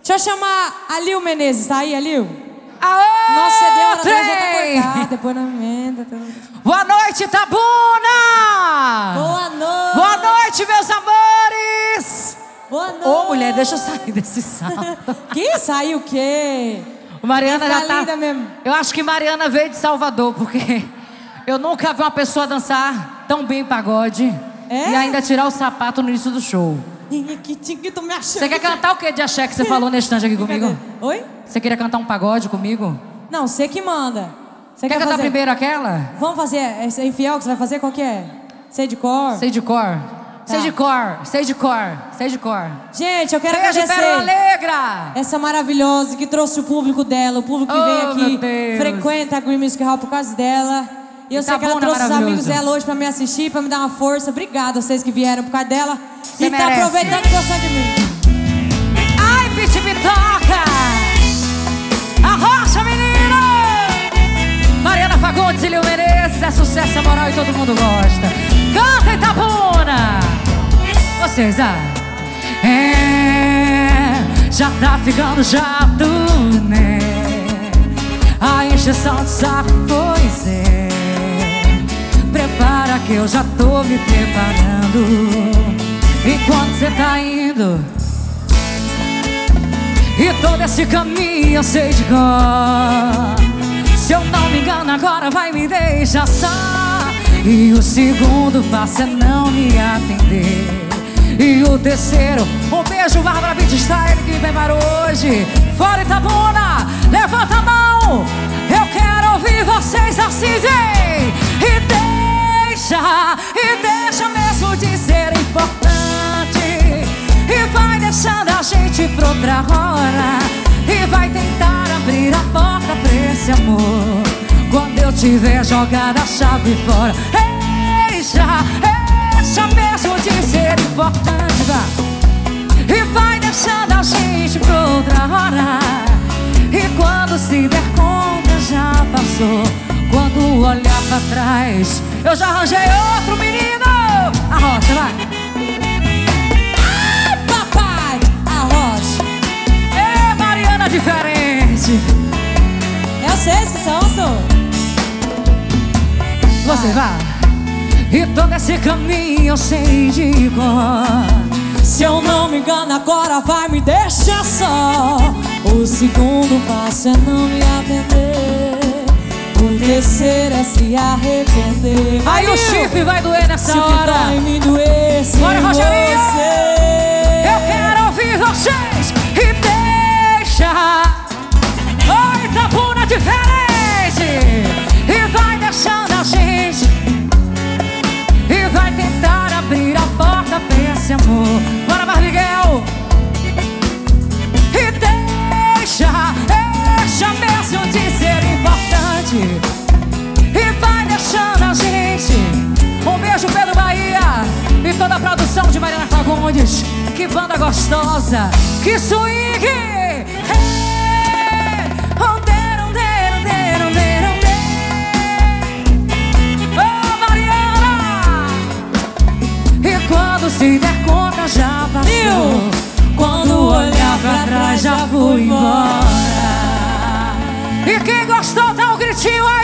Deixa eu chamar a Lil Menezes, tá aí, a Lil? Aô, nossa, CD hora trem! já tá cortado, depois não emenda. Boa noite, Itabuna! Boa noite! Boa noite, meus amores! Boa noite! Ô, mulher, deixa eu sair desse salto. Que saiu o quê? Mariana já tá... linda mesmo. Eu acho que Mariana veio de Salvador, porque eu nunca vi uma pessoa dançar tão bem pagode e ainda tirar o sapato no início do show. Tô me achando. Você quer cantar o que de axé que você falou nesse stand aqui comigo? Oi? Você queria cantar um pagode comigo? Não, você que manda. Você quer cantar primeiro aquela? Vamos fazer, é infiel que você vai fazer? Qual que é? Sei de cor? Sei de cor. Tá. Sei de cor, sei de cor, sei de cor. Gente, eu quero Beijo, agradecer Pérola Alegra! essa maravilhosa que trouxe o público dela, o público que vem aqui, frequenta a Green Music Hall por causa dela. E eu sei que ela trouxe os amigos dela hoje pra me assistir, pra me dar uma força. Obrigada a vocês que vieram por causa dela. Você e tá merece. aproveitando e gostando de mim. Ai, Piti Bitoca! Arrocha, menino! Mariana Fagundes e Lil Menezes, é sucesso, é moral e todo mundo gosta. Canta, Itabuna! Vocês, já tá ficando chato, né? A encheção de saco, pois é. Prepara que eu já tô me preparando. Enquanto cê tá indo, e todo esse caminho eu sei de cor. Se eu não me engano agora vai me deixar só. E o segundo passo é não me atender. E o terceiro, um beijo, Bárbara Beat Style, que me preparou hoje. Fora Itabuna, levanta a mão. Eu quero ouvir vocês assim, vem. E deixa mesmo de ser importante. E vai deixando a gente pra outra hora. E vai tentar abrir a porta pra esse amor. Quando eu tiver jogado a chave fora. Deixa mesmo de ser importante, vai. E vai deixando a gente pra outra hora. E quando se der conta já passou. Quando olhar pra trás, eu já arranjei outro menino. Arrocha, vai. Ah, papai, arrocha. É Mariana diferente. É vocês que são, sou. Você vai. E todo esse caminho eu sei de cor. Se eu não me engano agora vai me deixar só. O segundo passo é não me atender. O terceiro é se arrepender. Aí o chifre vai doer nessa hora. Se o que dói me doer sem Bora, Rogerinho! você. Eu quero ouvir vocês. E deixa. Oi, Itabuna diferente. E vai deixando a gente. E vai tentar abrir a porta pra esse amor. Bora, Barbiguel! E deixa mesmo de ser importante. E vai deixando a gente. Um beijo, Pedro Bahia. E toda a produção de Mariana Fagundes. Que banda gostosa. Que swing. Oh, Mariana. E quando se der conta já passou. Quando olhar pra trás já fui embora. E quem gostou dá um gritinho aí.